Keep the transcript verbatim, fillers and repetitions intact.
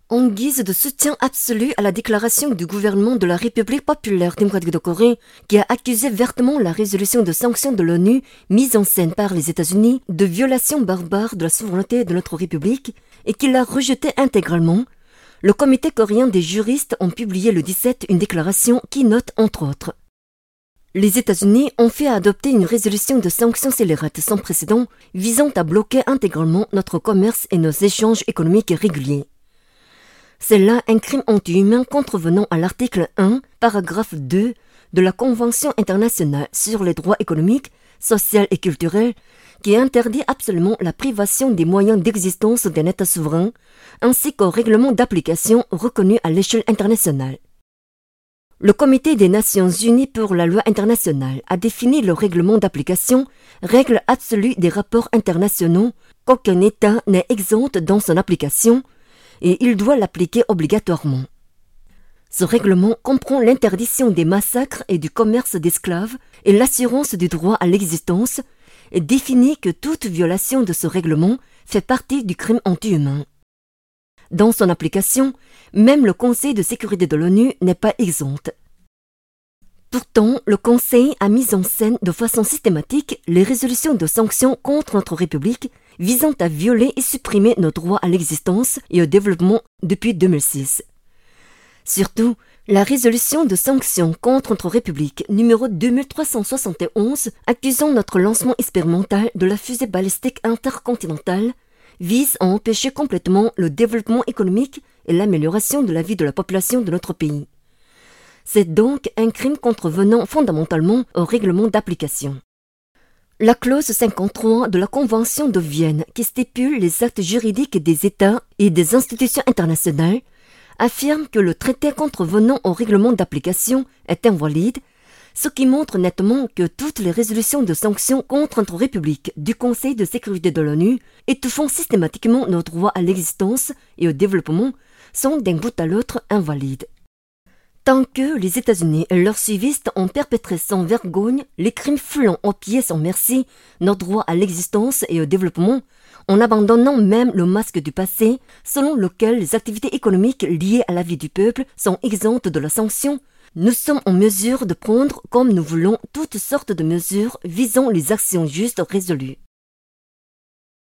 En guise de soutien absolu à la déclaration du gouvernement de la République populaire démocratique de Corée, qui a accusé vertement la résolution de sanctions de l'ONU mise en scène par les États-Unis de violation barbare de la souveraineté de notre République et qui l'a rejetée intégralement, le comité coréen des juristes ont publié le dix-sept une déclaration qui note entre autres: les États-Unis ont fait adopter une résolution de sanctions scélérates sans précédent visant à bloquer intégralement notre commerce et nos échanges économiques réguliers. C'est là un crime anti-humain contrevenant à l'article un, paragraphe deux de la Convention internationale sur les droits économiques, sociaux et culturels qui interdit absolument la privation des moyens d'existence d'un État souverain ainsi qu'au règlement d'application reconnu à l'échelle internationale. Le Comité des Nations Unies pour la loi internationale a défini le règlement d'application, règle absolue des rapports internationaux qu'aucun État n'est exempt dans son application, et il doit l'appliquer obligatoirement. Ce règlement comprend l'interdiction des massacres et du commerce d'esclaves et l'assurance du droit à l'existence et définit que toute violation de ce règlement fait partie du crime anti-humain. Dans son application, même le Conseil de sécurité de l'ONU n'est pas exempt. Pourtant, le Conseil a mis en scène de façon systématique les résolutions de sanctions contre notre République visant à violer et supprimer nos droits à l'existence et au développement depuis deux mille six. Surtout, la résolution de sanctions contre notre République numéro deux mille trois cent soixante et onze accusant notre lancement expérimental de la fusée balistique intercontinentale vise à empêcher complètement le développement économique et l'amélioration de la vie de la population de notre pays. C'est donc un crime contrevenant fondamentalement au règlement d'application. La clause cinquante-trois de la Convention de Vienne, qui stipule les actes juridiques des États et des institutions internationales, affirme que le traité contrevenant au règlement d'application est invalide, ce qui montre nettement que toutes les résolutions de sanctions contre notre République du Conseil de sécurité de l'ONU, étouffant systématiquement nos droits à l'existence et au développement, sont d'un bout à l'autre invalides. Tant que les États-Unis et leurs suivistes ont perpétré sans vergogne les crimes foulant aux pieds sans merci nos droits à l'existence et au développement, en abandonnant même le masque du passé, selon lequel les activités économiques liées à la vie du peuple sont exemptes de la sanction, nous sommes en mesure de prendre comme nous voulons toutes sortes de mesures visant les actions justes résolues.